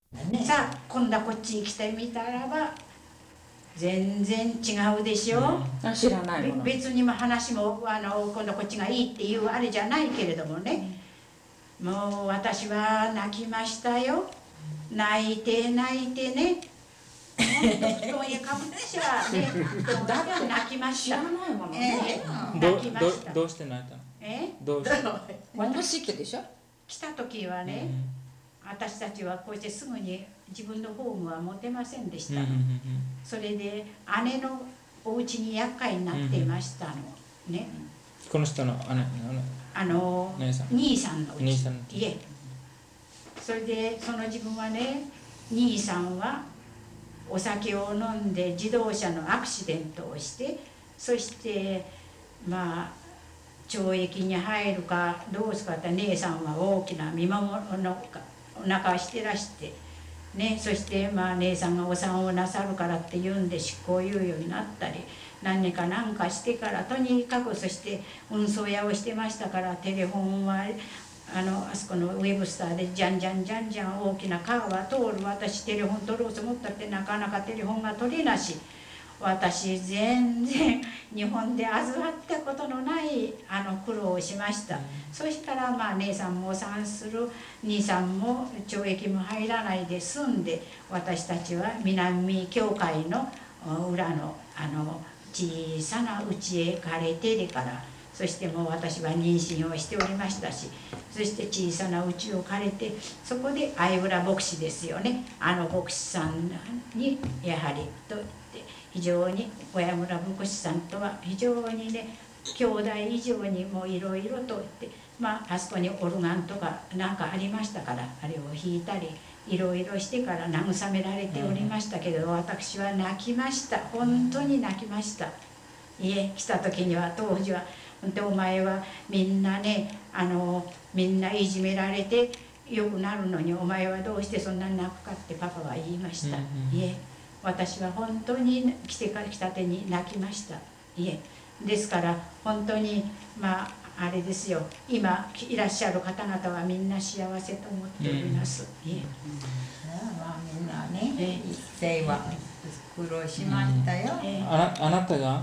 ね、さあ今度はこっちに来てみたらば全然違うでしょ、 知らないもの。 別にも話も今度こっちがいいっていうあれじゃないけれどもね、もう私は泣きましたよ。泣いて泣いてね、本当布団へかぶっちゃね、だって泣きました。 知らないものね。 泣きました。 どうして泣いたの？どうして？ 私でしょ？ 来た時はね、私たちはこうしてすぐに自分のホームは持てませんでしたの。それで姉のお家に厄介になっていましたのね。 この人の姉さん。 兄さんの家。 兄さんの家。それでその自分はね、兄さんはお酒を飲んで自動車のアクシデントをして、そしてまあ懲役に入るかどうすかって、姉さんは大きな見守りのお腹をしてらしてね、そしてまあ姉さんがお産をなさるからって言うんで執行猶予になったり何かなんかしてから、とにかくそして運送屋をしてましたから、テレフォンはあそこのウェブスターでじゃんじゃんじゃんじゃん大きな川は通る。私テレフォン取ろうと思ったってなかなかテレフォンが取れなし、私全然日本で預かったことのない苦労をしました。そしたらまあ姉さんもお産する、兄さんも懲役も入らないで済んで、私たちは南教会の裏の小さな家へ借りてでから、そしてもう私は妊娠をしておりましたし、そして小さな家を借りて、そこで相浦牧師ですよね、牧師さんにやはりと言って、非常に小屋村牧師さんとは非常にね、兄弟以上にもいろいろと言って、まああそこにオルガンとかなんかありましたから、あれを弾いたりいろいろしてから慰められておりましたけど、私は泣きました。本当に泣きました。来た時には、当時は本当お前はみんなね、みんないじめられてよくなるのにお前はどうしてそんなに泣くかってパパは言いました。私は本当に来たてに泣きました。ですから本当にまああれですよ、今いらっしゃる方々はみんな幸せと思っております。 まあみんなね、一世は苦労しましたよ。 あなたが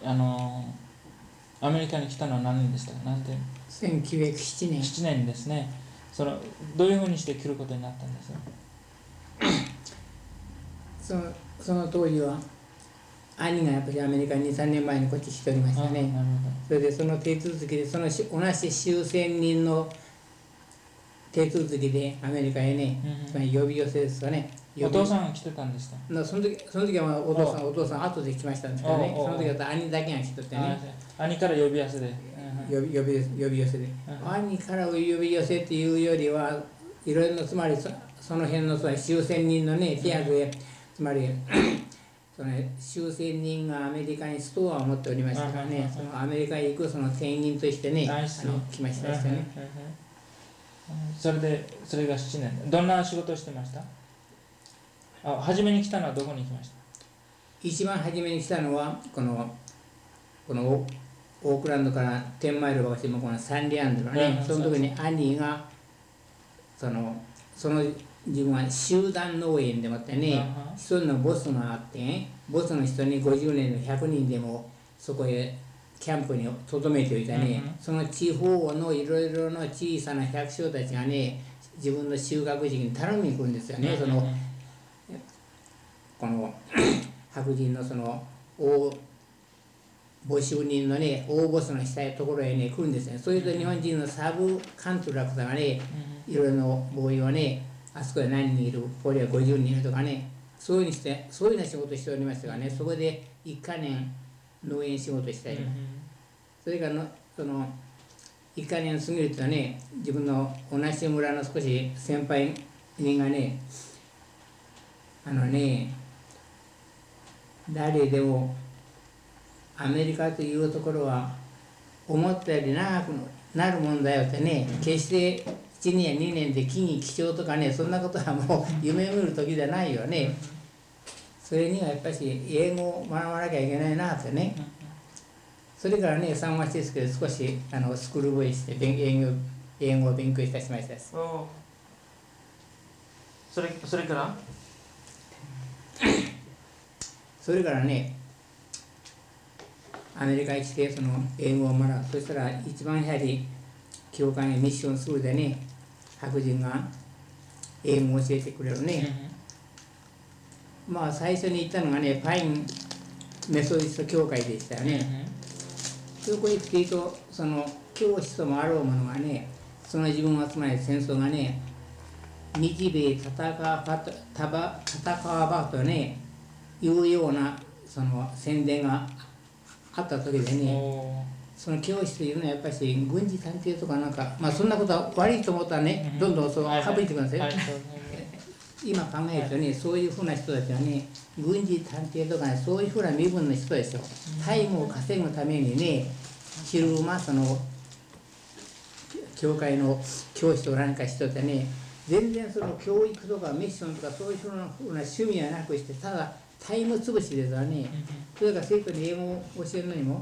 アメリカに来たのは何年でしたか？なんて 1907年。 7年ですね。どういうふうにして来ることになったんですか？ その当時は兄がやっぱりアメリカに2、3年前にこっち来ておりましたね。それでその手続きで、同じ終戦人の手続きでアメリカへね、つまり呼び寄せですかね。 お父さんが来てたんですか？ その時はお父さん後で来ましたんですけどね、その時は兄だけが来とってね。 兄から呼び寄せで。 呼び寄せで。兄から呼び寄せっていうよりは、いろいろな、つまりその辺の終戦人のね、手当で、つまりその終戦人がアメリカにストアを持っておりましたからね、そのアメリカへ行くその店員としてね、来ましたね。 それが7年。どんな仕事をしてました？初めに来たのはどこに来ました？ 一番初めに来たのはこのオークランドから10マイルをして向こうのサンディアンドのね、その時に兄がその自分は集団農園でもってね、一人のボスがあってね、ボスの人に50年の100人でもそこへキャンプに留めておいたね、その地方のいろいろな小さな百姓たちがね、自分の収穫時期に頼みに来るんですよね。この白人のその募集人のね、大ボスのしたいところへね、来るんですね。それと日本人のサブカントラクターがね、いろいろなボーイをね、あそこで何人いる、これは50人いるとかね、そういうふうな仕事をしておりましたがね、そこで1か年農園仕事したり、それからその1か年過ぎるとね、自分の同じ村の少し先輩人がね、誰でもアメリカというところは思ったより長くなるもんだよってね、決して1年や2年で木に気象とかね、そんなことはもう夢見る時じゃないよね。それにはやっぱり英語を学ばなきゃいけないなってね。それからね、3月ですけど、少しスクールボーイして英語を勉強いたしましたし。 それからそれからね、アメリカに来てその英語を学ぶ。そしたら一番やはり教会にミッションスクールでね、白人が英語を教えてくれるね。まあ最初に行ったのがね、パインメソディスト教会でしたよね。そこへ来ていると、その教師ともあろうものがね、その自分を集まり戦争がね、日米戦わばとね、いうようなその宣伝があった時でね、その教師というのはやっぱり軍事探偵とかなんか、まあそんなことは悪いと思ったらね、どんどんそう省いてください。今考えるとね、そういうふうな人たちはね、軍事探偵とかね、そういうふうな身分の人ですよ。タイムを稼ぐためにね、昼間その教会の教師と何か人ってね、全然その教育とかミッションとかそういうふうな趣味はなくして、ただタイム潰しですわね。それから生徒に英語を教えるのにも、 も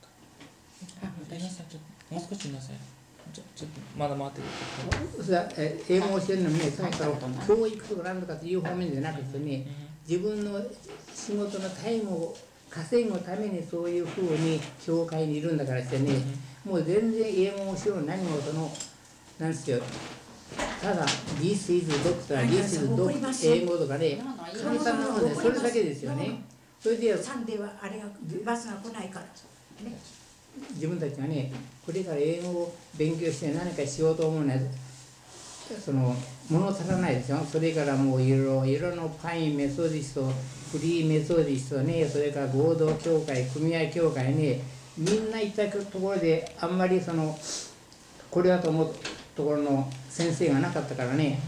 う少しいなさい。ちょっとまだ回ってる。 英語を教えるのにね、教育とか何とかという方面じゃなくてね、自分の仕事のタイムを稼ぐためにそういうふうに教会にいるんだからしてね、もう全然英語を教える何もその、なんですよ、ただ、This is doctor, This is 英語とかね、簡単なもので、それだけですよね。それで、 サンデーはあれがバスが来ないから。ね、 自分たちがね、これから英語を勉強して何かしようと思うのは、その物足らないですよ。それからもういろいろのパインメソディスト、フリーメソディストね、それから合同協会、組合協会ね、みんな行ったところであんまりそのこれだと思うところの先生がなかったからね、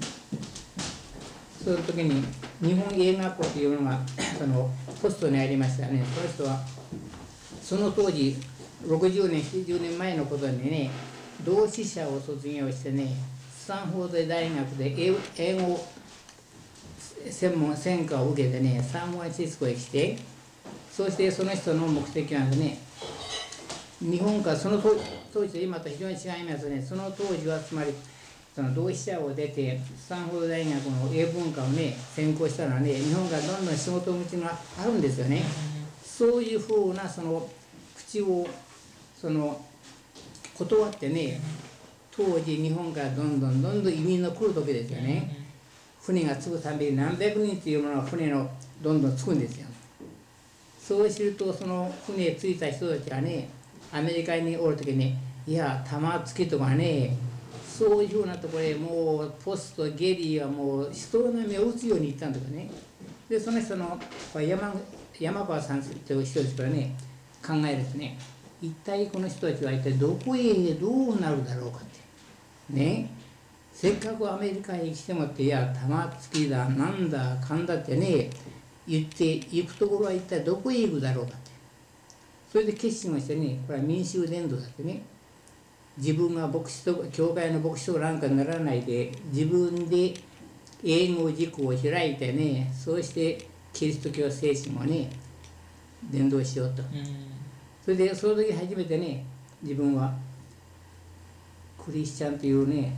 そういう時に日本英学校というのがそのポストにありましたよね。その人はその当時60年、70年前のことにね、同志社を卒業してね、スタンフォード大学で英語専門専科を受けてね、サンフランシスコへ来て、そしてその人の目的はね、日本からその当時と今と非常に違いますね。その当時はつまりその同志社を出てスタンフォード大学の英文化をね専攻したのはね、日本からどんどん仕事口があるんですよね。そういうふうなその口をその断ってね、当時日本からどんどん移民の来る時ですよね。船が着くたびに何百人というものが船のどんどん着くんですよ。そうするとその船へ着いた人たちがね、アメリカにおる時に、いや玉突きとかね、そういうふうなところへもうポストゲリーはもう人の目を打つように行ったんだからね。でその人の山川さんという人ですからね、考えるとね、一体この人たちは一体どこへどうなるだろうかってね。せっかくアメリカへ来てもって、いや玉突きだなんだかんだってね言って行くところは一体どこへ行くだろうかって、それで決心をしてね、これは民衆伝道だってね、自分が牧師と教会の牧師とかなんかにならないで、自分で英語塾を開いてね、そうしてキリスト教精神をね伝道しようと。それでその時初めてね、自分はクリスチャンというね、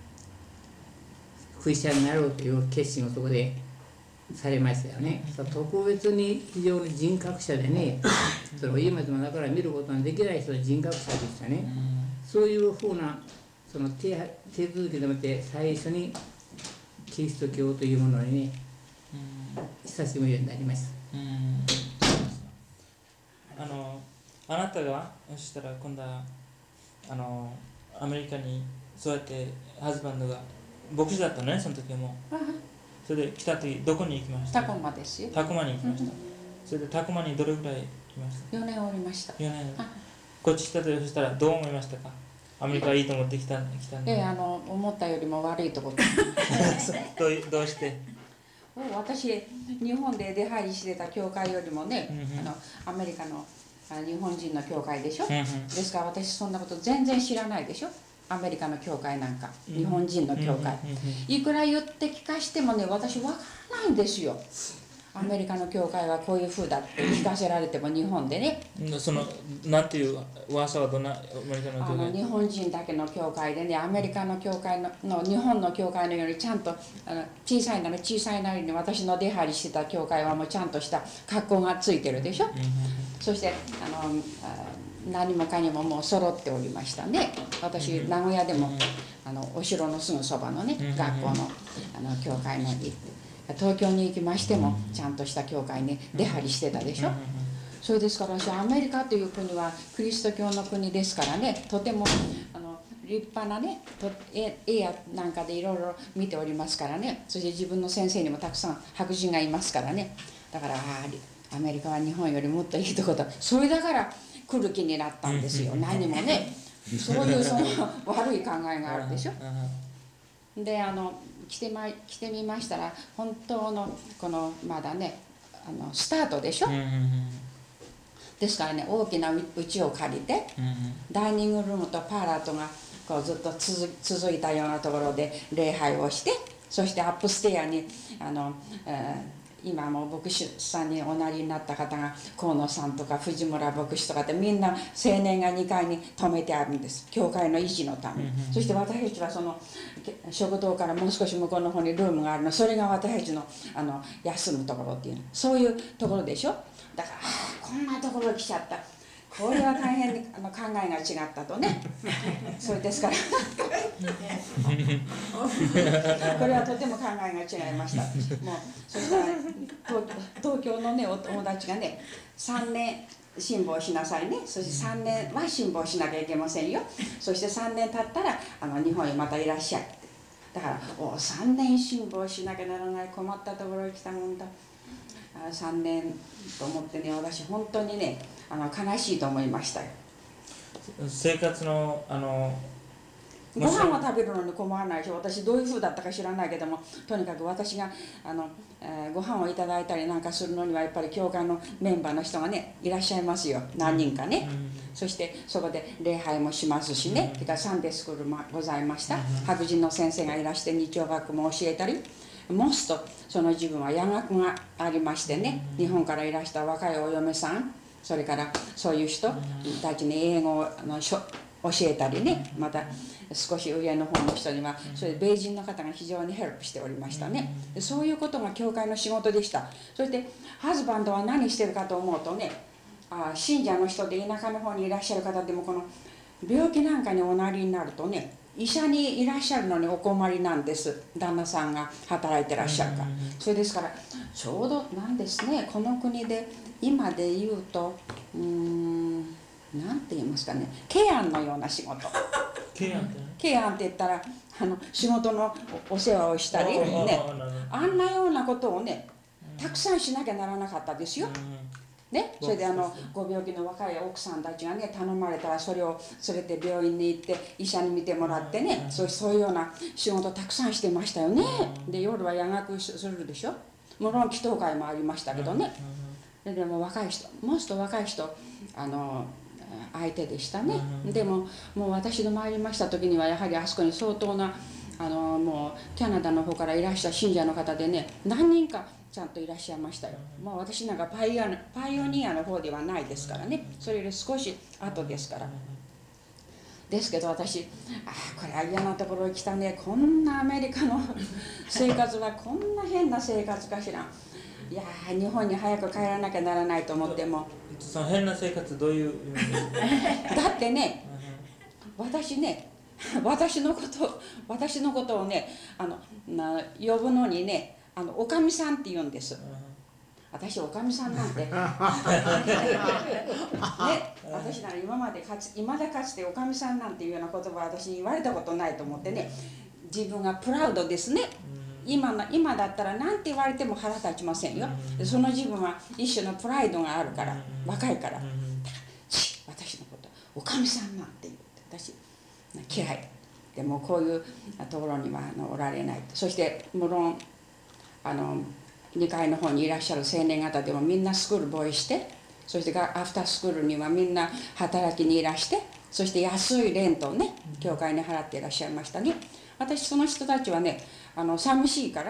クリスチャンになろうという決心をそこでされましたよね。特別に非常に人格者でね、それを今でもだから見ることのできない人は人格者でしたね。そういうふうなその手続きでもって最初にキリスト教というものにね親しむようになりました。 あなたがそしたら今度はアメリカにそうやってハズバンドが牧師だったのね、その時はもう。それで来た時どこに行きました？ タコマですよ。 タコマに行きました。それでタコマにどれぐらい来ました？ 4年おりました。 4年。こっち来た時そしたらどう思いましたか？アメリカいいと思って来たんで。 思ったよりも悪いところ。 どうして？ 私日本で出入りしてた教会よりもね、アメリカの日本人の教会でしょ、ですから私そんなこと全然知らないでしょ、アメリカの教会なんか、日本人の教会、いくら言って聞かしてもね、私分からないんですよ。 アメリカの教会はこういう風だって聞かせられても日本でね、 そのなんていう噂はどんなアメリカの教会？ 日本人だけの教会でね、アメリカの教会の日本の教会のようにちゃんと小さいなりに私の出入りしてた教会はもうちゃんとした格好がついてるでしょ。そして何もかにももう揃っておりましたね。私名古屋でもお城のすぐそばのね学校の教会に行って、東京に行きましてもちゃんとした教会に出入りしてたでしょ。それですから私アメリカという国はキリスト教の国ですからね、とても立派なね絵やなんかでいろいろ見ておりますからね。そして自分の先生にもたくさん白人がいますからね。だからアメリカは日本よりもっといいとこだ、それだから来る気になったんですよ。何もね、そういうその悪い考えがあるでしょ。で来てみましたら本当のこのまだねスタートでしょ。ですからね、大きな家を借りて、ダイニングルームとパーラーとがこうずっと続いたようなところで礼拝をして、そしてアップステアに今も牧師さんにおなりになった方が河野さんとか藤村牧師とかってみんな青年が2階に泊めてあるんです、教会の維持のために。そして私たちはその食堂からもう少し向こうの方にルームがあるの、それが私たちの休むところっていうの、そういうところでしょ。だからこんなところ来ちゃった、これは大変に考えが違ったとねそれですからこれはとても考えが違いました。もうそしたら東京のねお友達がね、3年辛抱しなさいね、そして3年は辛抱しなきゃいけませんよ、そして3年経ったら日本へまたいらっしゃいって。だから3年辛抱しなきゃならない、困ったところに来たもんだ、3年と思ってね、私本当にね悲しいと思いましたよ。 生活のご飯を食べるのに困らないし、私どういう風だったか知らないけども、とにかく私がご飯をいただいたりなんかするのにはやっぱり教会のメンバーの人がねいらっしゃいますよ、何人かね。そしてそこで礼拝もしますしね、てかサンデースクールもございました。白人の先生がいらして日曜学も教えたり、モスとその自分は夜学がありましてね、日本からいらした若いお嫁さん、それからそういう人たちに英語を教えたりね、また少し上の方の人にはそれで米人の方が非常にヘルプしておりましたね。そういうことが教会の仕事でした。そしてハズバンドは何してるかと思うとね、信者の人で田舎の方にいらっしゃる方でもこの病気なんかにおなりになるとね、医者にいらっしゃるのにお困りなんです、旦那さんが働いてらっしゃるから。それですからちょうどなんですね、この国で今で言うとなんて言いますかね、ケアンのような仕事。ケアンって言ったら仕事のお世話をしたりね、あんなようなことをねたくさんしなきゃならなかったですよ。ね、それでご病気の若い奥さんたちがね頼まれたらそれを連れて病院に行って医者に見てもらってね、そういうような仕事たくさんしてましたよね。で夜は夜学するでしょ。もちろん祈祷会もありましたけどね。でも若い人、もうちょっと若い人相手でしたね。でももう私の参りました時にはやはりあそこに相当なもうキャナダの方からいらした信者の方でね何人かちゃんといらっしゃいましたよ。もう私なんかパイオニアの方ではないですからね、それより少し後ですから。ですけど私これは嫌なところに来たね、こんなアメリカの生活はこんな変な生活かしら、いや日本に早く帰らなきゃならないと思っても。 その変な生活どういう意味でだってね私のことをね呼ぶのにねおかみさんって言うんです。私おかみさんなんてね、私なら今だかつておかみさんなんていうような言葉は私に言われたことないと思ってね、自分がプラウドですね。今だったら何て言われても腹立ちませんよ。その自分は一種のプライドがあるから、若いから。私のことおかみさんなんて言って私嫌いでもこういうところにはおられない。そして無論2階の方にいらっしゃる青年方でもみんなスクールボーイして、そしてアフタースクールにはみんな働きにいらして、そして安いレントをね教会に払っていらっしゃいましたね。私その人たちはね寂しいから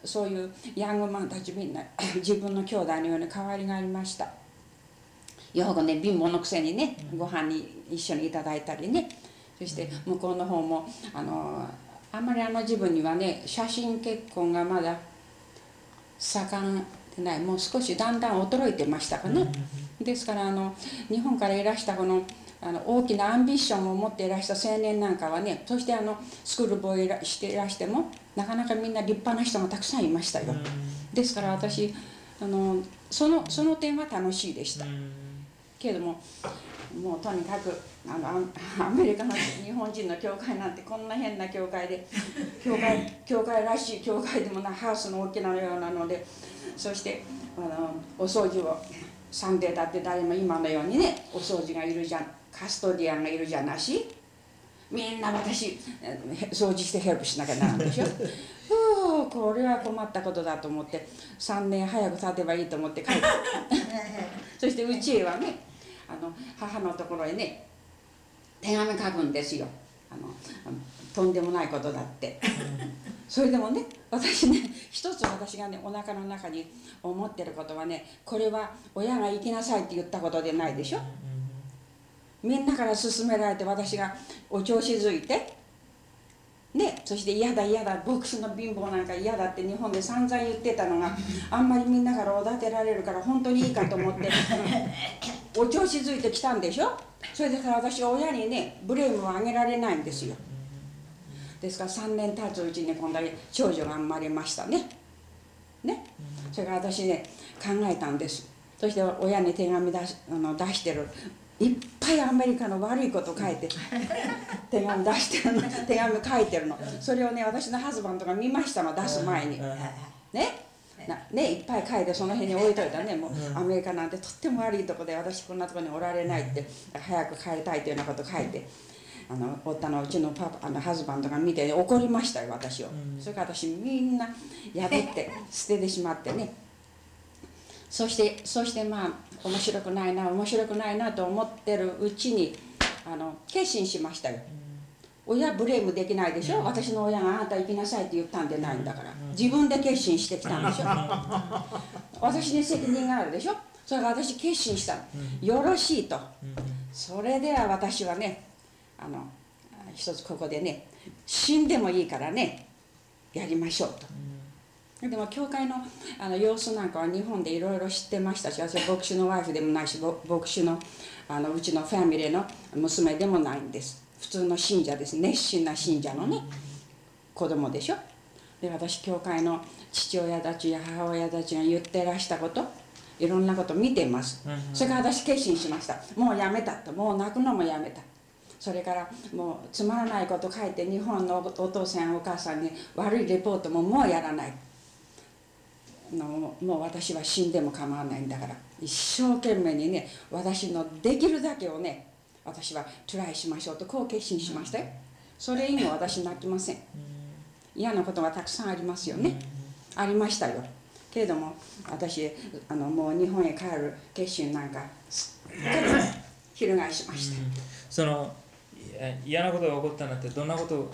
そういうヤングマンたちみんな自分の兄弟のように変わりがありました。よくね、貧乏のくせにね、ご飯に一緒にいただいたりね、そして向こうの方もあんまり自分にはね、写真結婚がまだ盛んでない、もう少しだんだん衰えてましたかね。ですから日本からいらしたこの大きなアンビションを持っていらした青年なんかはね、そしてスクールボーイしていらしてもなかなかみんな立派な人がたくさんいましたよ。ですから私その点は楽しいでした。けれども、もうとにかくアメリカの日本人の教会なんてこんな変な教会で教会らしい教会でもなハウスの大きなようなので、そしてお掃除をサンデーだって誰も今のようにね、お掃除がいるじゃん、カストディアンがいるじゃなし、みんな私掃除してヘルプしなきゃならんでしょこれは困ったことだと思って3年早く経てばいいと思って帰ってそしてうちへはね、母のところへね手紙書くんですよ。とんでもないことだってそれでもね、私ね、一つ私がねお腹の中に思ってることはね、これは親が行きなさいって言ったことでないでしょ。みんなから勧められて私がお調子づいてね、そして嫌だ嫌だ、牧師の貧乏なんか嫌だって日本で散々言ってたのが、あんまりみんなからおだてられるから本当にいいかと思ってお調子づいてきたんでしょ。それだから私は親にねブレームをあげられないんですよ。ですから3年経つうちに今度は長女が生まれましたね。それから私ね考えたんです。そして親に手紙出してる、いっぱいアメリカの悪いこと書いて手紙出してるの、手紙書いてるの。それをね私のハズバンドが見ましたの、出す前にね、いっぱい書いてその辺に置いといたね。もうアメリカなんてとっても悪いとこで私こんなとこにおられないって、早く帰りたいというようなこと書いて、夫のうちのハズバンドが見て怒りましたよ私を。それから私みんな破って捨ててしまってね、そしてまあ面白くないなと思ってるうちに決心しましたよ。親ブレームできないでしょ。私の親があなた行きなさいって言ったんでないんだから、自分で決心してきたんでしょ私に責任があるでしょ。それから私決心したの、よろしいと。それでは私はね一つここでね、死んでもいいからねやりましょうと。でも教会の様子なんかは日本でいろいろ知ってましたし、私は牧師のワイフでもないし、牧師のうちのファミリーの娘でもないんです。普通の信者です。熱心な信者のね子供でしょ。で私教会の父親たちや母親たちが言ってらしたこと、いろんなこと見ています。それから私決心しました。もうやめたと。もう泣くのもやめた。それからもうつまらないこと書いて日本のお父さんお母さんに悪いレポートももうやらない。もう私は死んでも構わないんだから、一生懸命にね私のできるだけをね私はトライしましょうと、こう決心しましたよ。それ以後私泣きません。嫌なことがたくさんありますよね。ありましたよ。けれども私もう日本へ帰る決心なんかすっかり翻しました。 その嫌なことが起こったんだって、どんなこと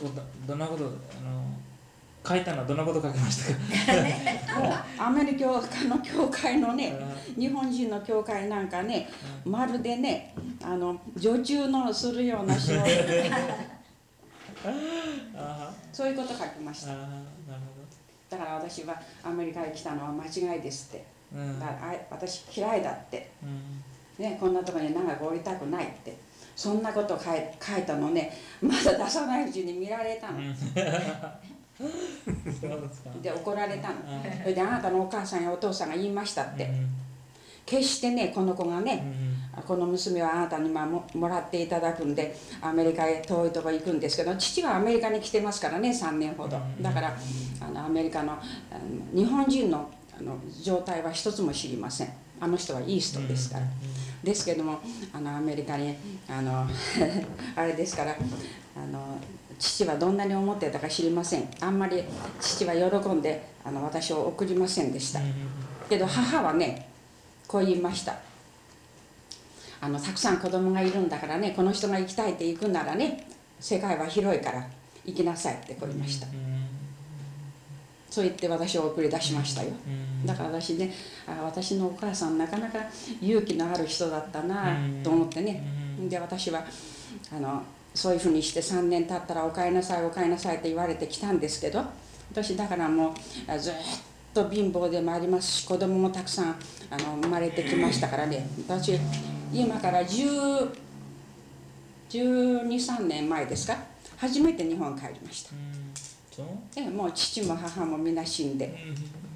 書いたのはどんなこと書きましたかもうアメリカの教会のね日本人の教会なんかね、まるでね女中のするような仕事そういうこと書きました。 なるほだから私はアメリカへ来たのは間違いですって、だから私嫌いだって、ね、こんなところに長く降りたくないって、そんなこと書いたのね、まだ出さないうちに見られたので怒られたの。それであなたのお母さんやお父さんが言いましたって、決してねこの子がね、この娘はあなたにもらっていただくんでアメリカへ遠いとこ行くんですけど、父はアメリカに来てますからね3年ほど。だからアメリカの日本人の状態は一つも知りません。あの人はイーストですから。ですけどもアメリカにあれですから父はどんなに思ってたか知りません。あんまり父は喜んで私を送りませんでした。けど母はねこう言いました。たくさん子供がいるんだからね、この人が行きたいって行くならね世界は広いから行きなさいってこう言いました。 そう言って私を送り出しましたよ。だから私ね、私のお母さんなかなか勇気のある人だったなと思ってね。で私はそういうふうにして3年経ったらお帰りなさいお帰りなさいって言われてきたんですけど、私だからもうずっと貧乏でもありますし、子供もたくさん生まれてきましたからね。私今から12、13年前ですか、初めて日本帰りました。でもう父も母もみんな死んで、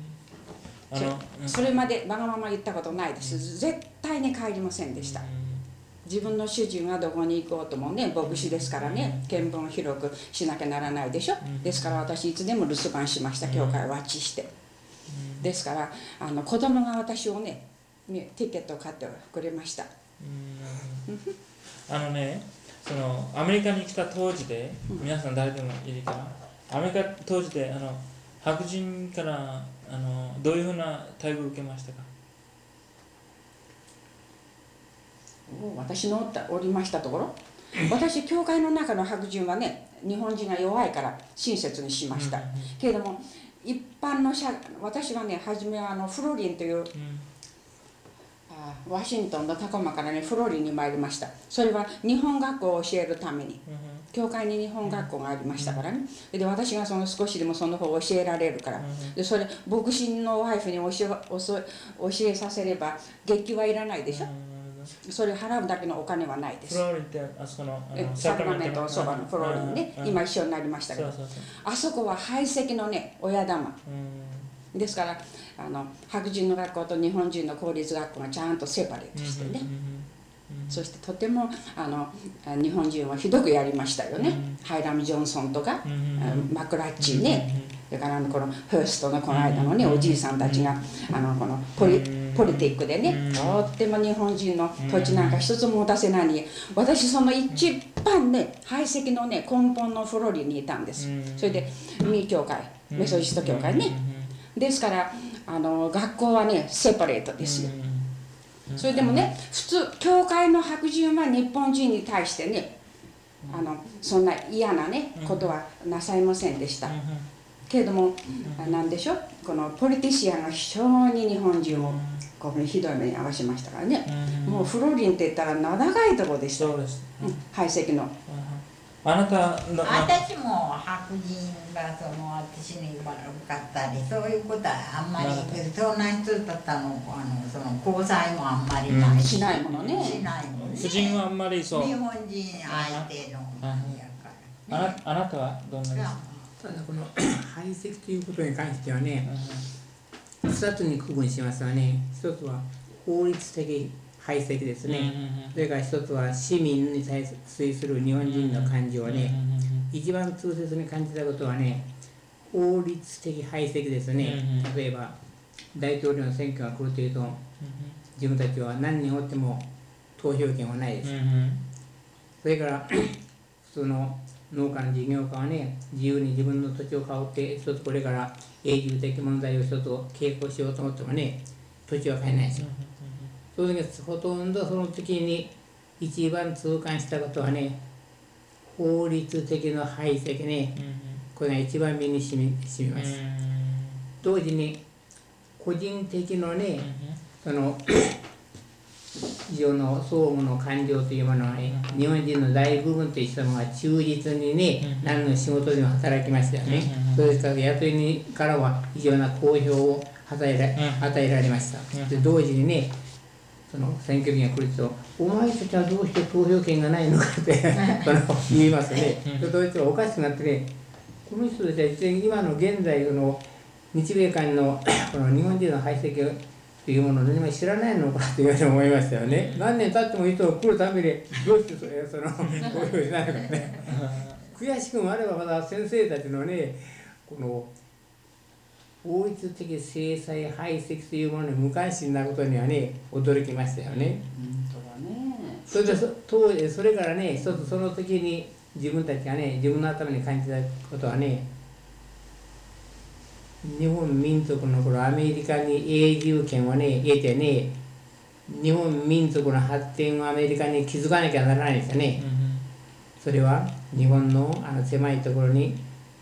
それまでわがまま言ったことないです。絶対に帰りませんでした。自分の主人がどこに行こうともね、牧師ですからね、見聞を広くしなきゃならないでしょ。ですから私いつでも留守番しました。教会をワッチして。ですから子供が私をねティケットを買ってくれました。 そのアメリカに来た当時で、皆さん誰でもいいから、アメリカ当時で白人からどういうふうな待遇を受けましたか？ 私のおりましたところ、私教会の中の白人はね、日本人が弱いから親切にしました。けれども一般の私はね、初めはフロリンという、ワシントンのタコマからねフロリンに参りました。それは日本学校を教えるために、教会に日本学校がありましたからね。で私が少しでもその方を教えられるから、でそれ牧師のワイフに教えさせれば月給はいらないでしょ。それ払うだけのお金はないです。 フローリンってあそこのサクラメントのそばのフローリンね、今一緒になりましたけど、あそこは排斥のね親玉ですから、白人の学校と日本人の公立学校がちゃんとセパレートしてね、そしてとても日本人はひどくやりましたよね。ハイラム・ジョンソンとか、マクラッチーね、だからこのファーストのこの間のねおじいさんたちがこのポリティックでね、とっても日本人の土地なんか一つも持たせないに、私その一番ね排斥のね根本のフロリにいたんです。それでミー教会、メソジスト教会ね、ですから学校はねセパレートですよ。それでもね、普通教会の白人は日本人に対してねそんな嫌なねことはなさいませんでした。けれども何でしょう、このポリティシアンが非常に日本人をこうひどい目に遭わしましたからね。もうフロリンって言ったら名高いところでした。排斥の。 あなたの私も白人が私に悪かったりそういうことはあんまり、そんなにつだったのその交際もあんまりない、 しないものね。 しないもんね。 夫人はあんまりそう。 日本人相手のやから、 あなたはどんなですか？ ただこの排斥ということに関してはね、2つに区分しますがね、一つは法律的排斥ですね、それから一つは市民に対する日本人の感情はね、一番痛切に感じたことはね、法律的排斥ですね。例えば大統領の選挙が来るというと、自分たちは何人おっても投票権はないです。それから普通の農家の事業家はね、自由に自分の土地を買おうって一つこれから永住的問題を一つ傾向しようと思ってもね、土地は買えないですよ。そういう時ほとんどその時に一番痛感したことはね、法律的な排斥ね、これが一番身に染みます。同時に個人的のね、その以上の相互の感情というものはね、日本人の大部分という人が忠実にね、何の仕事でも働きましたよね。それから雇い人からは非常な好評を与えられました。で同時にね、その選挙日が来ると、お前たちはどうして投票権がないのかって言いますね。そいつはおかしくなってね、この人たちは実に今の現在の日米間のこの日本人の排斥というものを何も知らないのかというふうに思いましたよね。何年経っても人が来るためにどうして投票しないのかね。悔しくもあればまだ先生たちのね、この法律的制裁排斥というものに無関心なことにはね、驚きましたよね。それで当時それからね、一つその時に自分たちがね、自分の頭に感じたことはね、日本民族のこのアメリカに永住権をね得てね、日本民族の発展をアメリカに築かなきゃならないですよね。それは日本の狭いところに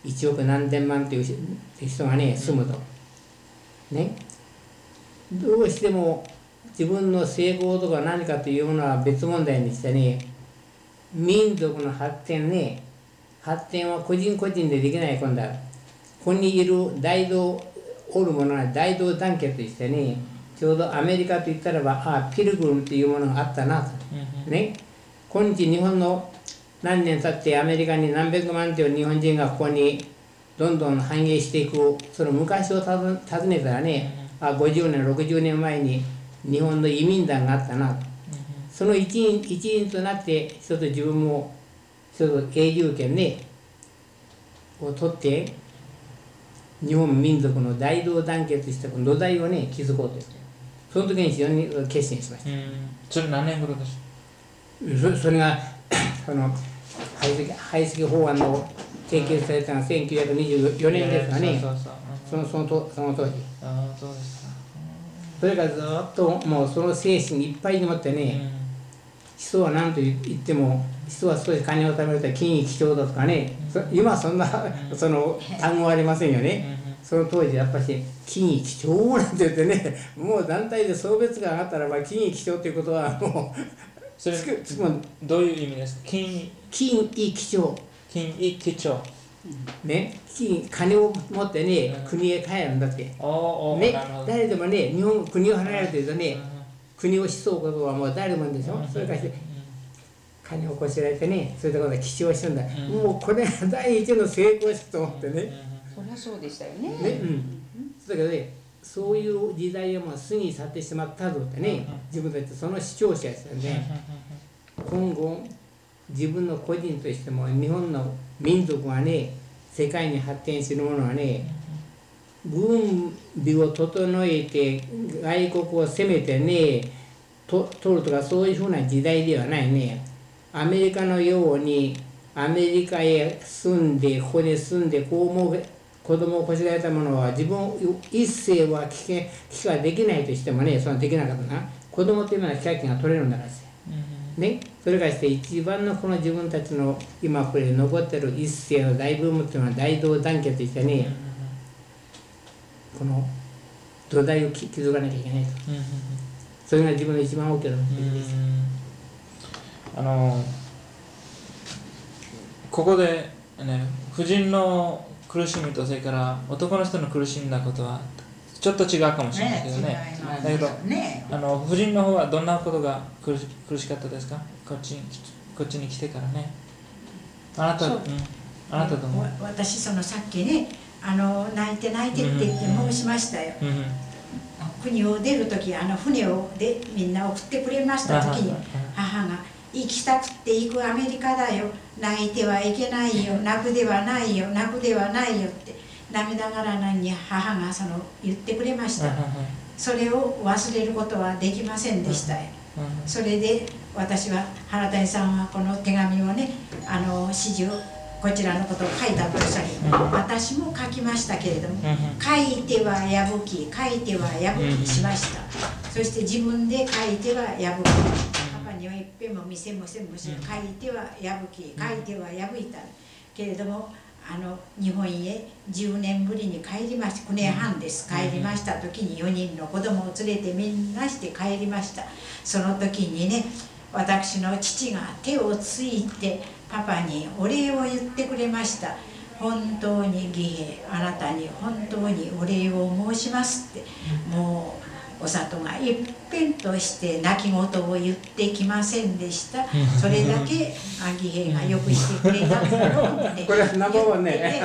1億何千万という人がね住むと、ね、どうしても自分の成功とか何かというものは別問題にしてね、民族の発展は個人個人でできない。今度はここにいる大同おるものは大同団結してね、ちょうどアメリカといったらばピルグルムというものがあったなと、ね、今日日本の何年経ってアメリカに何百万という日本人がここにどんどん繁栄していく、その昔を訪ねたらね、50年60年前に日本の移民団があったなと、その一員となって一つ自分も一つ永住権ねを取って日本民族の大同団結した土台をね築こうと、その時に非常に決心しました。 それ何年頃ですか？ それがその排斥法案の提起されたのは1924年ですかね。その当時。 そうですか。 それからずっともうその精神いっぱいに持ってね、人は何と言っても人は少し金を貯めると金位貴重だとかね、今そんなその単語はありませんよね。その当時やっぱり金位貴重なんて言ってね、もう団体で送別が上がったらば金位貴重ということはもうそれどういう意味ですか？金位貴重。 金位貴重。 ね、金を持ってね、国へ帰るんだって。ね、誰でもね、日本国を離れてるとね、国を思想ことはもう誰でもいいんでしょ。それからして金をこしらえてね、そういったことで記帳してるんだ。もうこれが第一の成功したと思ってね。 そりゃそうでしたよね。 だけどね、そういう時代はもう過ぎ去ってしまったぞってね、自分たちその主張者ですよね。今後自分の個人としても日本の民族がね世界に発展するものはね、軍備を整えて外国を攻めてね取るとかそういうふうな時代ではないね。アメリカのようにアメリカへ住んでここで住んで子供をこしらえたものは自分一世は帰化できないとしてもね、そのできなかったな子供というような機会が取れるんだからですよ。ね、それからして一番のこの自分たちの今これ残ってる一世の大ブームっていうのは大同団結してね、この土台を築かなきゃいけないと、それが自分の一番大きな目的です。 ここで、ね、婦人の苦しみとそれから男の人の苦しんだことはちょっと違うかもしれないけどね。だけど、婦人の方はどんなことが苦しかったですか？こっちに来てからね。あなたどう思う？ 私さっきね泣いてって言って申しましたよ。国を出る時船をみんな送ってくれました時に母が行きたくって行くアメリカだよ、泣いてはいけないよ、泣くではないよって涙がらに母が言ってくれました。それを忘れることはできませんでしたよ。それで私は原谷さんはこの手紙をね指示をこちらのことを書いたとおっしゃり、私も書きましたけれども、書いては破きしました。そして自分で書いては破き、パパにはいっぺんも見せもせもし、書いては破いたけれども、日本へ10年ぶりに帰りました。9年半です。帰りました時に4人の子供を連れてみんなして帰りました。その時にね、私の父が手をついてパパにお礼を言ってくれました。本当に義兵、あなたに本当にお礼を申しますって。もうお里が一遍として泣き言を言ってきませんでした。それだけ義兵がよくしてくれたんだろうってこれはナンバーワンね。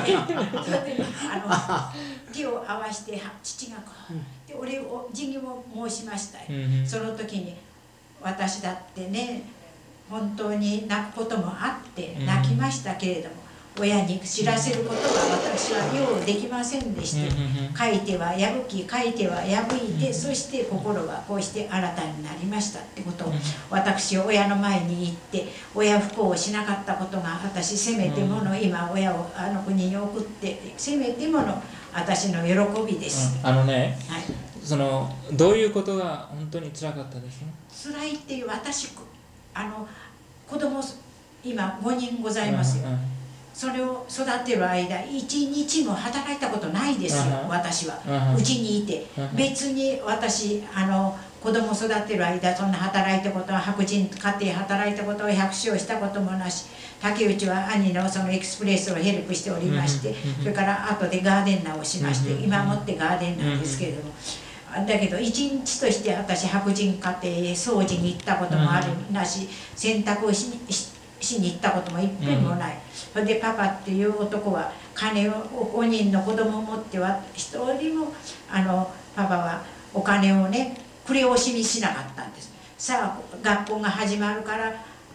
手を合わせて父がこうで俺を辞儀を申しましたよ。その時に私だってね本当に泣くこともあって泣きましたけれども、親に知らせることが私はようできませんでして、書いては破いて、そして心はこうして新たになりましたってことを私親の前に言って、親不幸をしなかったことが私せめてもの今親を国に送ってせめてもの私の喜びです。 どういうことが本当に辛かったですか？ 辛いっていう私子供今5人ございますよ。 それを育てる間一日も働いたことないですよ、私は。うちにいて別に私子供育てる間そんな働いたことは、白人家庭働いたことは百姓したこともなし、竹内は兄のそのエクスプレスをヘルプしておりまして、それから後でガーデンナーをしまして、今もってガーデンナーですけれども、だけど一日として私白人家庭へ掃除に行ったこともあるなし、洗濯をしに行ったこともいっぺんもない。それでパパっていう男は金を5人の子供を持っては一人もパパはお金をねくれ惜しみしなかったんです。さあ学校が始まるから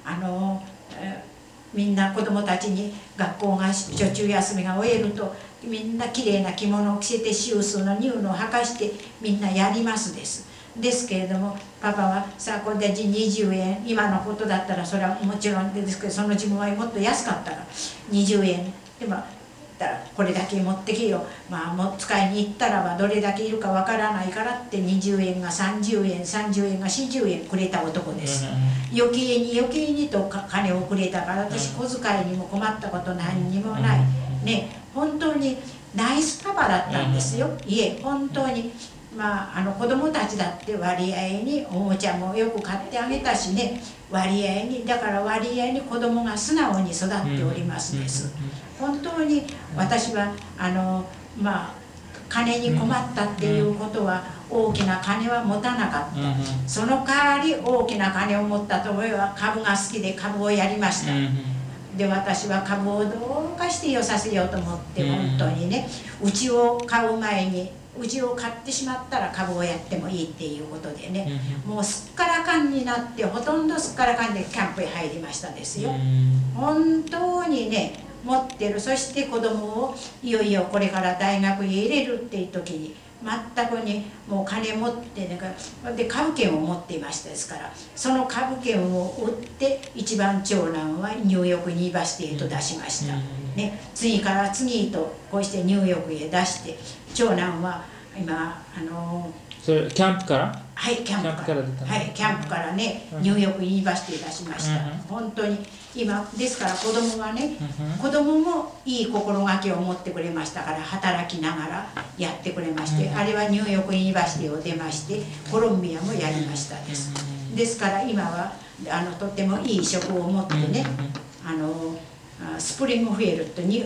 みんな子供たちに学校が初中休みが終えるとみんなきれいな着物を着せてシュースのニューのを履かしてみんなやりますです。ですけれどもパパはさあこれで20円、今のことだったらそれはもちろんですけど、その自分はもっと安かったから20円でもこれだけ持ってけよ、もう使いに行ったらばどれだけいるかわからないからって20円が30円、30円が40円くれた男です。余計にと金をくれたから、私小遣いにも困ったこと何にもないね。本当にナイスパパだったんですよ。いえ本当に子供たちだって割合におもちゃもよく買ってあげたしね、割合に子供が素直に育っておりますです。本当に私は金に困ったっていうことは大きな金は持たなかった。その代わり大きな金を持ったと思えば株が好きで株をやりました。で私は株をどうかして良させようと思って本当にね、うちを買う前にうちを買ってしまったら株をやってもいいっていうことでね、もうすっからかんになってほとんどすっからかんでキャンプへ入りましたですよ。本当にね持ってる。そして子供をいよいよこれから大学へ入れるっていう時に全くにもう金持ってで株券を持っていましたですから、その株券を売って一番長男はニューヨークユニバーシティへと出しました、ね、次から次とこうしてニューヨークへ出して、長男は今それキャンプから？ はい、キャンプから出た、はい、キャンプからね、ニューヨークユニバーシティ出しました、本当に今ですから子供がね、子供もいい心がけを持ってくれましたから働きながらやってくれまして、あれはニューヨークユニバーシティを出ましてコロンビアもやりましたです。ですから今はとってもいい職を持ってね、スプリングフィールドに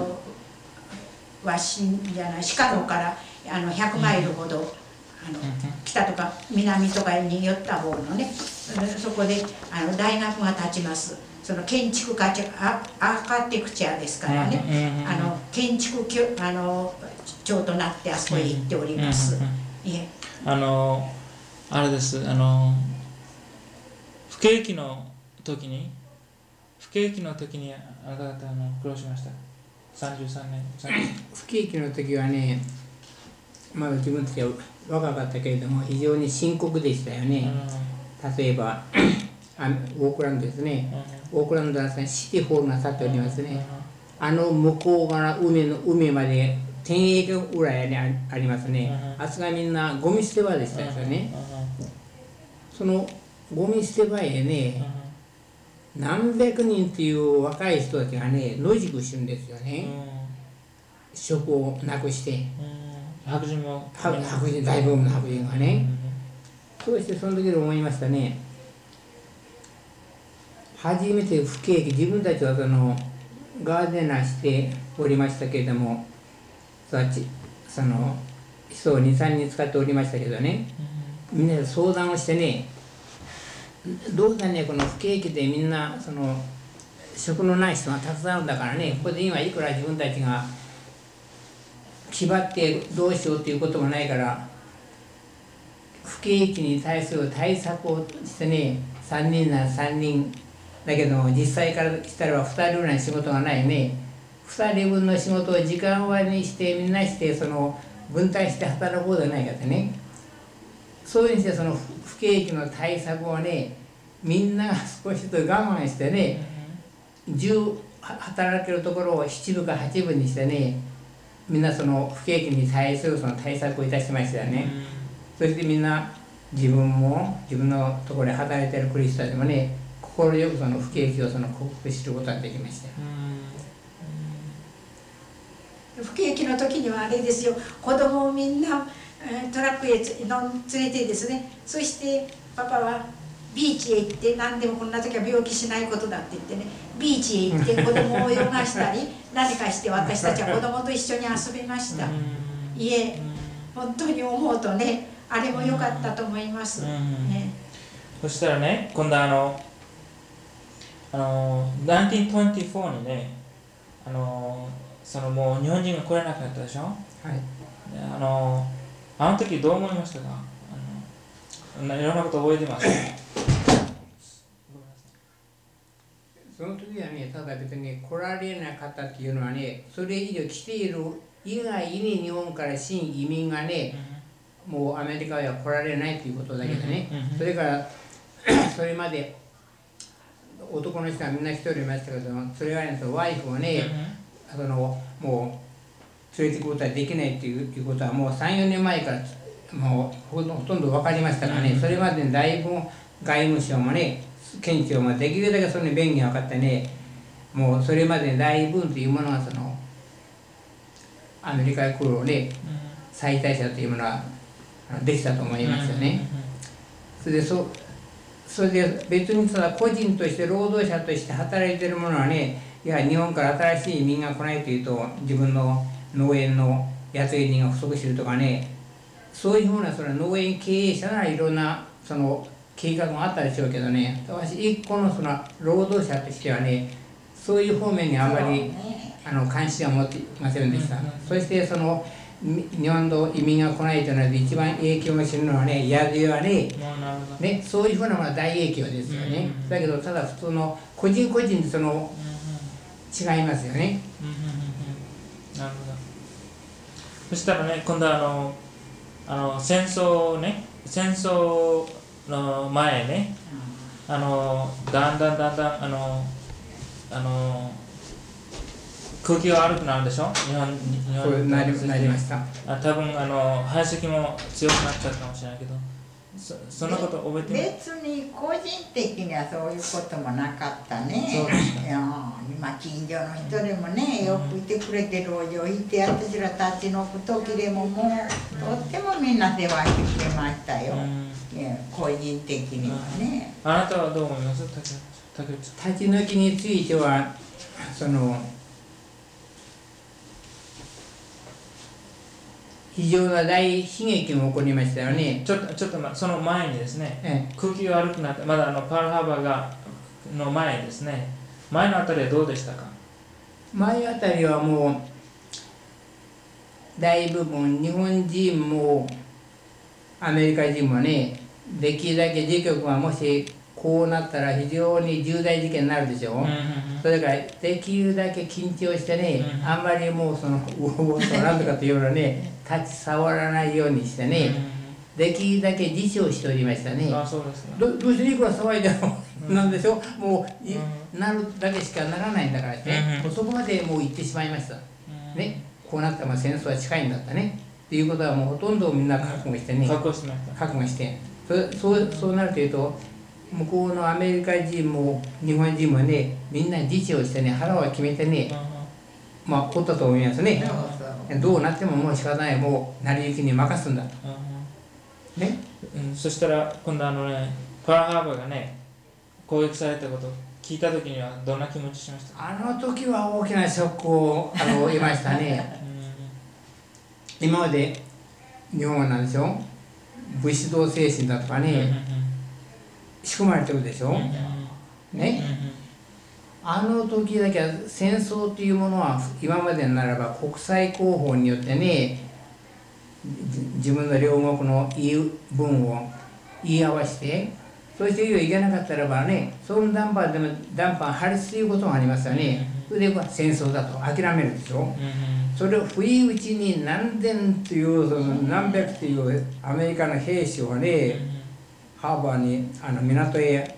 シカゴから100マイルほど北とか南とかに寄った方のね、そこで大学が建ちます。その建築家アーカテクチャですからね、建築長となってあそこへ行っております。 あれです、不景気の時にあなた方苦労しました。33年不景気の時はね、まだ自分たちは若かったけれども非常に深刻でしたよね。例えばオークランドですね、オークランドはシティホールが建っておりますね。向こう側海まで10エーカーぐらいにありますね。あそこがみんなゴミ捨て場でしたですよね。そのゴミ捨て場へね、何百人っていう若い人たちがね野宿してるんですよね。職をなくして、 白人大部分の白人がね、そうしてその時で思いましたね。初めて不景気、自分たちはガーデナーしておりましたけれども、その人を 2,3 人使っておりましたけどね、みんなで相談をしてね、どうだね、この不景気でみんな職のない人がたくさんあるんだからね、ここで今いくら自分たちが気張ってどうしようということもないから、不景気に対する対策をしてね、3人なら3人だけども、実際からしたら2人ぐらい仕事がないね、2人分の仕事を時間割にしてみんなして分担して働こうじゃないかってね、そういうふうにして不景気の対策をね、みんなが少しずつ我慢してね、10働けるところを7分か8分にしてね、みんな不景気に対する対策をいたしましたよね。そしてみんな自分も自分のところで働いているクリスチャンでもね、心よく不景気を克服することができました。 不景気の時にはあれですよ、子供をみんなトラックへ連れてですね、そしてパパはビーチへ行って、何でもこんな時は病気しないことだって言ってね、ビーチへ行って子供を泳がしたり何かして、私たちは子供と一緒に遊びました。本当に思うとね、あれも良かったと思います、ね。 そしたらね、今度1924にね、そのもう日本人が来れなかったでしょ。はい。あの時どう思いましたか。いろんなこと覚えてます。 その時はね、ただ別に来られなかったっていうのはね、それ以上来ている以外に日本から新移民がね、もうアメリカへは来られないということだけどね、それからそれまで男の人はみんな一人いましたけども、それ以外のワイフをね、もう連れてくることはできないということはもう 3,4 年前からもうほとんど分かりましたからね、それまでにだいぶ外務省もね、県庁もできるだけそれに便宜が分かってね、もうそれまでに大分というものがアメリカへ来るね、再退者というものはできたと思いますよね。それで別にただ個人として労働者として働いている者はね、いや日本から新しい移民が来ないというと自分の農園の雇い人が不足しているとかね、そういうふうな農園経営者ならいろんな計画もあったでしょうけどね、私一個の労働者としてはね、そういう方面にあまり関心を持っていませんでした。そして日本の移民が来ないというので一番影響がするのはね、宿屋はね、そういうふうなものは大影響ですよね。だけどただ普通の個人個人で違いますよね。 なるほど。そしたらね、今度は戦争の前ね、だんだん空気が悪くなるでしょ。日本なりました。 多分排斥も強くなっちゃうかもしれないけど、そんなこと覚えてます？ 別に個人的にはそういうこともなかったね。 そうですか。 今近所の人でもね、よくいてくれて路上行って私ら立ち退く時でももうとってもみんな世話してくれましたよ。個人的にはね。 あなたはどう思います？立ち退きについては非常な大悲劇も起こりましたよね。 ちょっとその前にですね、空気が悪くなって、まだパールハーバーの前ですね、前のあたりはどうでしたか？ 前あたりはもう大部分日本人もアメリカ人もね、できるだけ時局がもしこうなったら非常に重大事件になるでしょ。それからできるだけ緊張してね、あんまりもうなんとかというのはね、立ち触らないようにしてね、できるだけ自重しておりましたね。 あ、そうですね。 どうしていくら騒いでもなんでしょ、もうなるだけしかならないんだからね、そこまでもう行ってしまいました。ね、こうなったら戦争は近いんだったねっていうことはもうほとんどみんな覚悟してね、覚悟して、そうなるというと、向こうのアメリカ人も日本人もね、みんな自治をしてね、腹を決めてね、おったと思いますね。どうなってももう仕方ない、もう成り行きに任すんだと。ね。 そしたら今度パールハーバーがね、攻撃されたことを聞いた時にはどんな気持ちしましたか？ あの時は大きなショックを得ましたね。今まで日本は何でしょう、武士道精神だとかね、仕込まれてるでしょ。ね。あの時だけは戦争というものは今までならば国際公法によってね、自分の両国の言う分を言い合わせて、そしていけなかったらばね、その談判破裂ということがありますよね。それで戦争だと諦めるでしょ。それを不意打ちに何千という何百というアメリカの兵士をね、ハーバーに港へ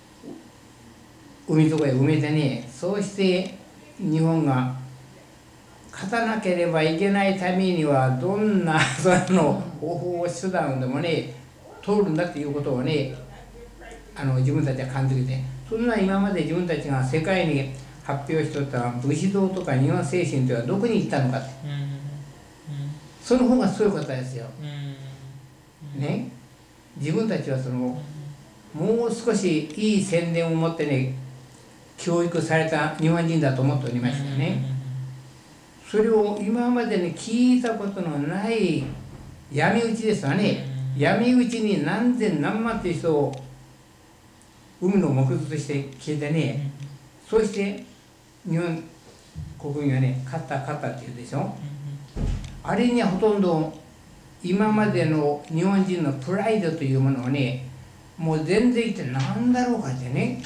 海底へ埋めてね、そうして日本が勝たなければいけないためにはどんな方法手段でもね通るんだということをね、自分たちは感じて、そんな今まで自分たちが世界に発表しとった武士道とか日本精神というのはどこに行ったのかって、その方がすごいことですよ。ね、自分たちはそのもう少しいい宣伝を持ってね教育された日本人だと思っておりましたよね。それを今までね聞いたことのない闇討ちですわね。闇討ちに何千何万という人を海の木図として消えてね、そして日本国民はね勝ったって言うでしょ。あれにはほとんど今までの日本人のプライドというものをねもう全然言って何だろうかってね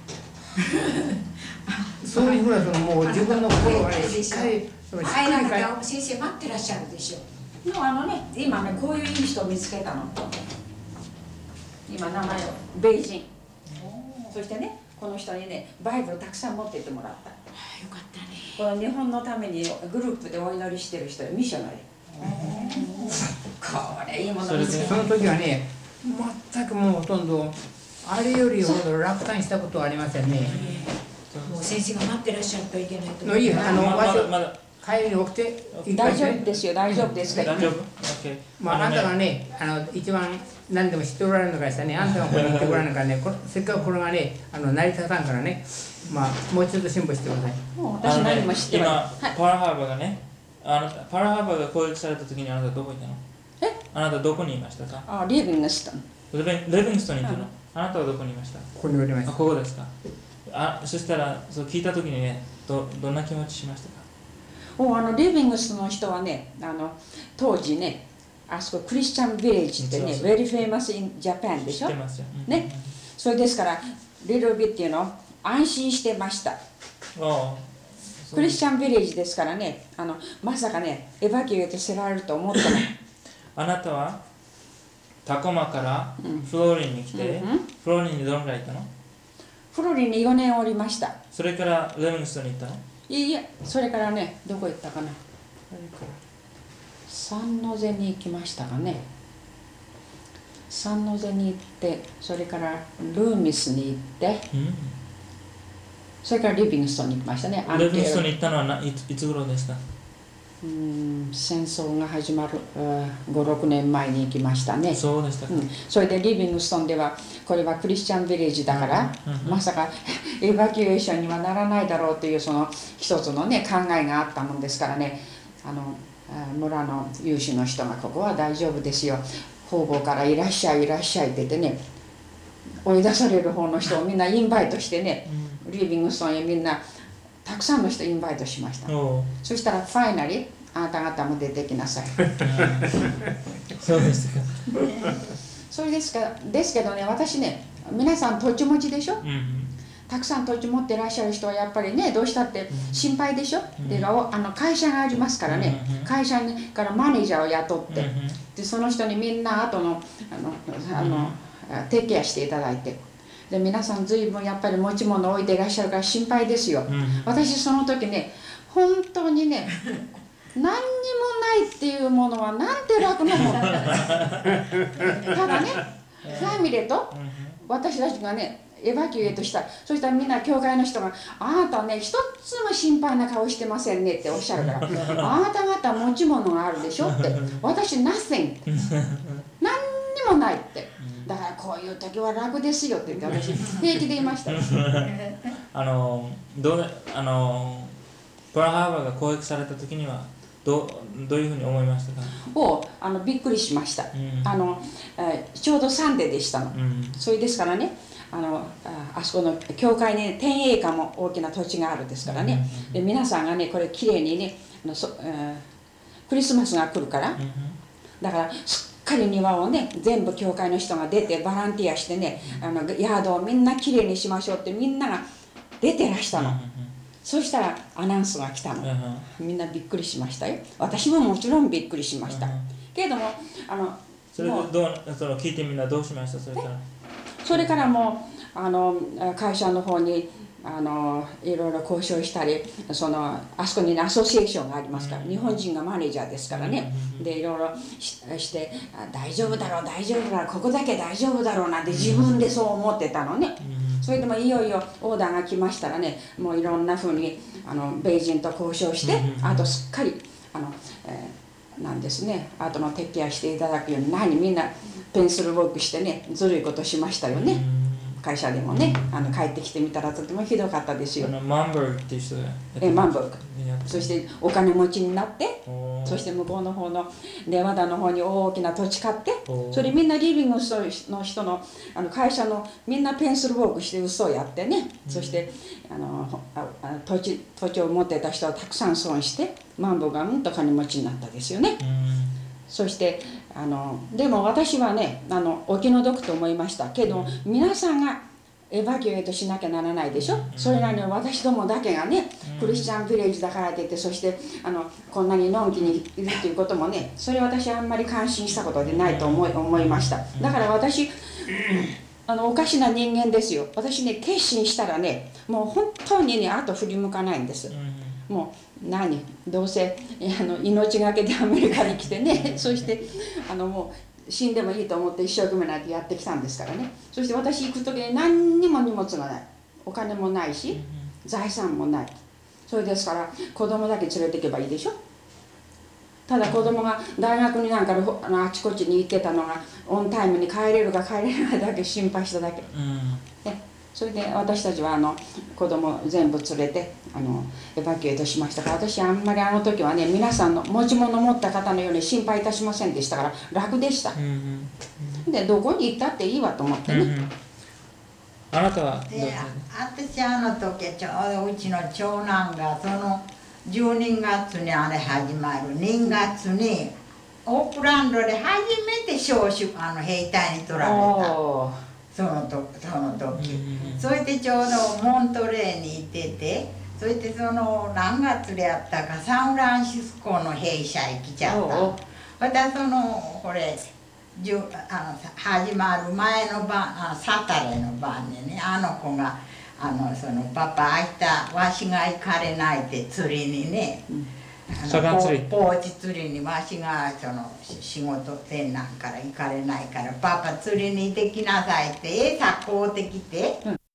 そういうふうなそのもう自分の心がねしっかり先生待ってらっしゃるでしょ。今ねこういういい人を見つけたの。今名前をベイジン。そしてねこの人にねバイブルたくさん持ってってもらった。 よかったね。 この日本のためにグループでお祈りしてる人ミッショナリー。これいいもの見つけた。 その時はね全くもうほとんどあれよりほど落胆したことはありませんね。 もう先生が待ってらっしゃるといけないと思う。 いいまだ帰りに送って大丈夫ですよ、大丈夫ですけど、 大丈夫？ あなたがね一番何でも知っておられるのからしたらね、あんたがここに行っておられるのからねせっかくこれがね成り立たんからね、もうちょっと辛抱してください。 もう私何も知ってない。 今パールハーバーがねパールハーバーが攻撃された時にあなたどこにいたの？あなたどこにいましたか？ リビングストン。 リビングストンにいたの？あなたはどこにいました？ ここにおりました。 ここですか？そしたらそう聞いた時にねどんな気持ちしましたか？ リビングストンの人はね当時ねあそこクリスチャンビレッジってね very famous in Japan でしょ。 知ってますよ。 ね、それですからリトルビっていうの安心してました。クリスチャンビレッジですからねまさかねエバキュエートせられると思ってない。 あなたはタコマからフローリンに来て、フローリンにどのくらい行ったの？ フローリンに4年おりました。 それからレビングストンに行ったの？ いやそれからねどこ行ったかな。サンノゼに行きましたかね。サンノゼに行ってそれからルーミスに行って、それからリビングストンに行きましたね。 リビングストンに行ったのはいつ頃でした？ 戦争が始まる5、6年前に行きましたね。 そうでしたか。 それでリビングストンではこれはクリスチャンビレッジだから、まさかエバキュエーションにはならないだろうというその一つのね考えがあったもんですからね、村の有志の人がここは大丈夫ですよ、方々からいらっしゃいいらっしゃいって言ってね追い出される方の人をみんなインバイトしてね、リビングストンへみんなたくさんの人インバイトしました。そしたらファイナリーあなた方も出てきなさい。 そうですか。 それですけどね、私ね皆さん土地持ちでしょ、たくさん土地持ってらっしゃる人はやっぱりねどうしたって心配でしょ、で会社がありますからね、会社からマネージャーを雇って、でその人にみんな後のテイクケアしていただいて、で皆さん随分やっぱり持ち物を置いていらっしゃるから心配ですよ。私その時ね本当にね何にもないっていうものはなんて楽なものただねファミレーと私たちがねエバキュエートした、そしたらみんな教会の人が「あなたね一つも心配な顔してませんね」っておっしゃるから「あなた方持ち物があるでしょ」って「私 nothing 何にもない」ってだからこういう時は楽ですよって言って私平気で言いました。 パールハーバーが攻撃された時にはどういうふうに思いましたか？ びっくりしました。ちょうどサンデーでしたの。それですからねあそこの教会に10エーカーも大きな土地があるですからね、で皆さんがねこれきれいにねクリスマスが来るから、だからすっかり庭をね全部教会の人が出てバランティアしてねヤードをみんなきれいにしましょうってみんなが出てらしたの。そしたらアナウンスが来たの。みんなびっくりしましたよ。私ももちろんびっくりしました。けれどもそれで聞いてみんなどうしました？それからもう会社の方にいろいろ交渉したり、あそこにアソシエーションがありますから、日本人がマネージャーですからね、でいろいろして大丈夫だろう大丈夫だろうここだけ大丈夫だろうなんて自分でそう思ってたのね。 それでもいよいよオーダーが来ましたらね、もういろんなふうに米人と交渉して、あとすっかりなんですね、あとの撤去していただくようにみんなペンシルウォークしてね、ずるいことしましたよね。会社でもね、帰ってきてみたらとてもひどかったですよ。 マンブルクっていう人がマンブルク。そしてお金持ちになって、そして向こうの方のネバダの方に大きな土地買って、それみんなリビングの人の会社のみんなペンシルウォークして嘘をやってね、そして土地を持ってた人はたくさん損して、マンブルクがと金持ちになったですよね。そしてでも私はねお気の毒と思いましたけど、皆さんがエバキュエートしなきゃならないでしょ。それなのに私どもだけがね、クリスチャンビレッジだからといって、そしてこんなにのんきにいるということもね、それ私あんまり感心したことでないと思いました。だから私おかしな人間ですよ。私ね、決心したらね、もう本当にね、あと振り向かないんです。もうどうせ命がけでアメリカに来てね、そしてもう死んでもいいと思って一生懸命なってやってきたんですからね。そして私行く時に何にも荷物がない、お金もないし財産もない。それですから子供だけ連れていけばいいでしょ。ただ子供が大学になんかあちこちに行ってたのがオンタイムに帰れるか帰れないだけ心配しただけ、それで私たちは子供全部連れてエバキュエートしましたから、私あんまり時はね、皆さんの持ち物持った方のように心配いたしませんでしたから楽でした。でどこに行ったっていいわと思ってね。 あなたは私時ちょうどうちの長男がその12月にあれ始まる2月にオークランドで初めて兵隊に取られた。その時、それでちょうどモントレーに行ってて、それで何月でやったかサンフランシスコの兵舎へ来ちゃった。またこれ始まる前の晩、サタレの晩にね、子がパパ明日わしが行かれないって釣りにね、ポーチ釣りにわしが仕事店なんから行かれないからパパ釣りに行ってきなさいって餌買うてきて。